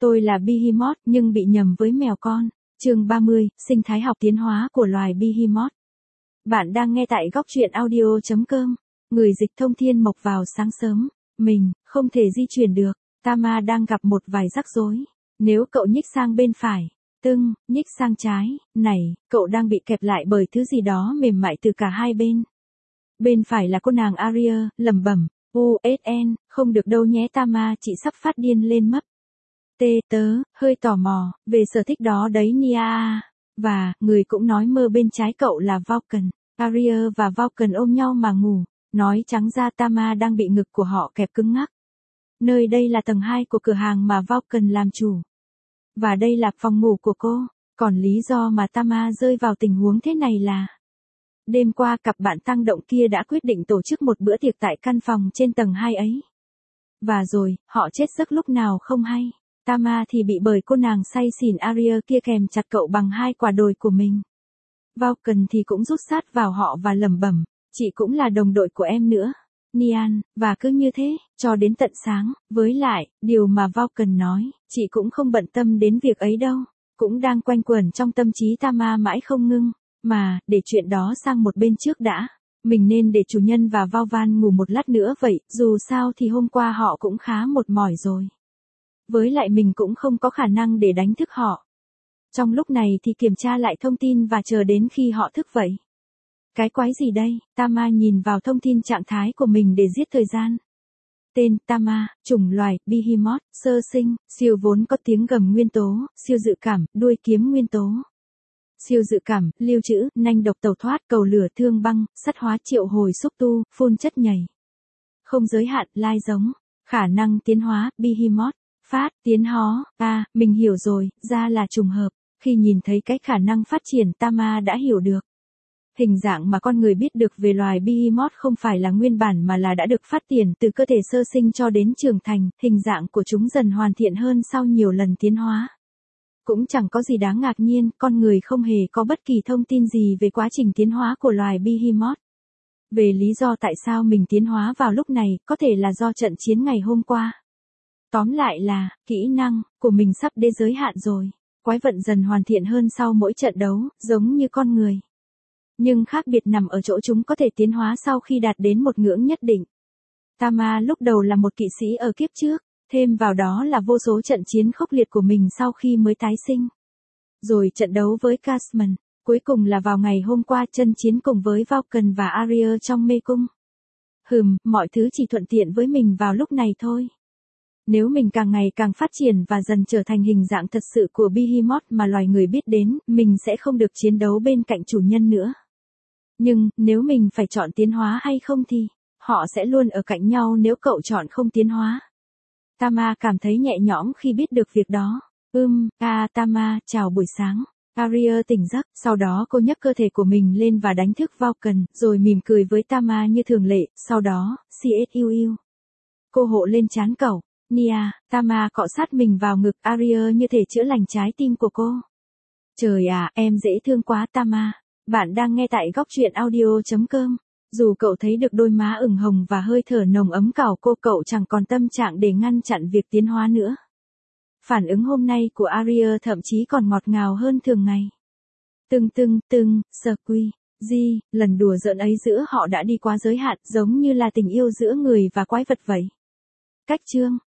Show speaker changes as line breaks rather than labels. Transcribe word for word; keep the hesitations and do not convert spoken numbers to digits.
Tôi là Behemoth nhưng bị nhầm với mèo con. Chương ba mươi, sinh thái học tiến hóa của loài Behemoth. Bạn đang nghe tại góc truyện audio chấm com. Người dịch Thông Thiên Mộc vào sáng sớm. Mình, không thể di chuyển được. Tama đang gặp một vài rắc rối. Nếu cậu nhích sang bên phải, tưng, nhích sang trái, này, cậu đang bị kẹp lại bởi thứ gì đó mềm mại từ cả hai bên. Bên phải là cô nàng Aria, lẩm bẩm, u ét en, không được đâu nhé Tama, chị sắp phát điên lên mất. Tê tớ, hơi tò mò, về sở thích đó đấy Nia. Và, người cũng nói mơ bên trái cậu là Vulcan. Aria và Vulcan ôm nhau mà ngủ. Nói trắng ra Tama đang bị ngực của họ kẹp cứng ngắc. Nơi đây là tầng hai của cửa hàng mà Vulcan làm chủ. Và đây là phòng ngủ của cô. Còn lý do mà Tama rơi vào tình huống thế này là... Đêm qua cặp bạn tăng động kia đã quyết định tổ chức một bữa tiệc tại căn phòng trên tầng hai ấy. Và rồi, họ chết giấc lúc nào không hay. Tama thì bị bởi cô nàng say xỉn Aria kia kèm chặt cậu bằng hai quả đồi của mình. Vulcan thì cũng rút sát vào họ và lẩm bẩm, chị cũng là đồng đội của em nữa. Nian, và cứ như thế, cho đến tận sáng, với lại, điều mà Vulcan nói, chị cũng không bận tâm đến việc ấy đâu, cũng đang quanh quẩn trong tâm trí Tama mãi không ngưng. Mà, để chuyện đó sang một bên trước đã. Mình nên để chủ nhân và Vauvan ngủ một lát nữa vậy, dù sao thì hôm qua họ cũng khá mệt mỏi rồi. Với lại mình cũng không có khả năng để đánh thức họ. Trong lúc này thì kiểm tra lại thông tin và chờ đến khi họ thức vậy. Cái quái gì đây? Tama nhìn vào thông tin trạng thái của mình để giết thời gian. Tên, Tama, chủng loài, Behemoth, sơ sinh, siêu vốn có tiếng gầm nguyên tố, siêu dự cảm, đuôi kiếm nguyên tố. Siêu dự cảm, lưu trữ, nanh độc tẩu thoát, cầu lửa thương băng, sắt hóa triệu hồi xúc tu, phun chất nhảy. Không giới hạn, lai giống. Khả năng tiến hóa, Behemoth. Phát, tiến hóa, à, mình hiểu rồi, ra là trùng hợp. Khi nhìn thấy cái khả năng phát triển Tama đã hiểu được. Hình dạng mà con người biết được về loài Behemoth không phải là nguyên bản mà là đã được phát triển từ cơ thể sơ sinh cho đến trưởng thành, hình dạng của chúng dần hoàn thiện hơn sau nhiều lần tiến hóa. Cũng chẳng có gì đáng ngạc nhiên, con người không hề có bất kỳ thông tin gì về quá trình tiến hóa của loài Behemoth. Về lý do tại sao mình tiến hóa vào lúc này, có thể là do trận chiến ngày hôm qua. Tóm lại là, kỹ năng của mình sắp đến giới hạn rồi. Quái vật dần hoàn thiện hơn sau mỗi trận đấu, giống như con người. Nhưng khác biệt nằm ở chỗ chúng có thể tiến hóa sau khi đạt đến một ngưỡng nhất định. Tama lúc đầu là một kỵ sĩ ở kiếp trước, thêm vào đó là vô số trận chiến khốc liệt của mình sau khi mới tái sinh. Rồi trận đấu với Casman, cuối cùng là vào ngày hôm qua chân chiến cùng với Vulcan và Aria trong mê cung. Hừm, mọi thứ chỉ thuận tiện với mình vào lúc này thôi. Nếu mình càng ngày càng phát triển và dần trở thành hình dạng thật sự của Behemoth mà loài người biết đến, mình sẽ không được chiến đấu bên cạnh chủ nhân nữa. Nhưng, nếu mình phải chọn tiến hóa hay không thì, họ sẽ luôn ở cạnh nhau nếu cậu chọn không tiến hóa. Tama cảm thấy nhẹ nhõm khi biết được việc đó. Ừm, à Tama, chào buổi sáng. Aria tỉnh giấc, sau đó cô nhấc cơ thể của mình lên và đánh thức Vulcan, rồi mỉm cười với Tama như thường lệ, sau đó, csuiu. Cô hộ lên trán cậu. Nia, Tama cọ sát mình vào ngực Aria như thể chữa lành trái tim của cô. Trời à, em dễ thương quá Tama. Bạn đang nghe tại góc truyện audio chấm com. Dù cậu thấy được đôi má ửng hồng và hơi thở nồng ấm cào cô, cậu chẳng còn tâm trạng để ngăn chặn việc tiến hóa nữa. Phản ứng hôm nay của Aria thậm chí còn ngọt ngào hơn thường ngày. Tưng tưng tưng, squee, di, lần đùa giỡn ấy giữa họ đã đi quá giới hạn, giống như là tình yêu giữa người và quái vật vậy. Cách chương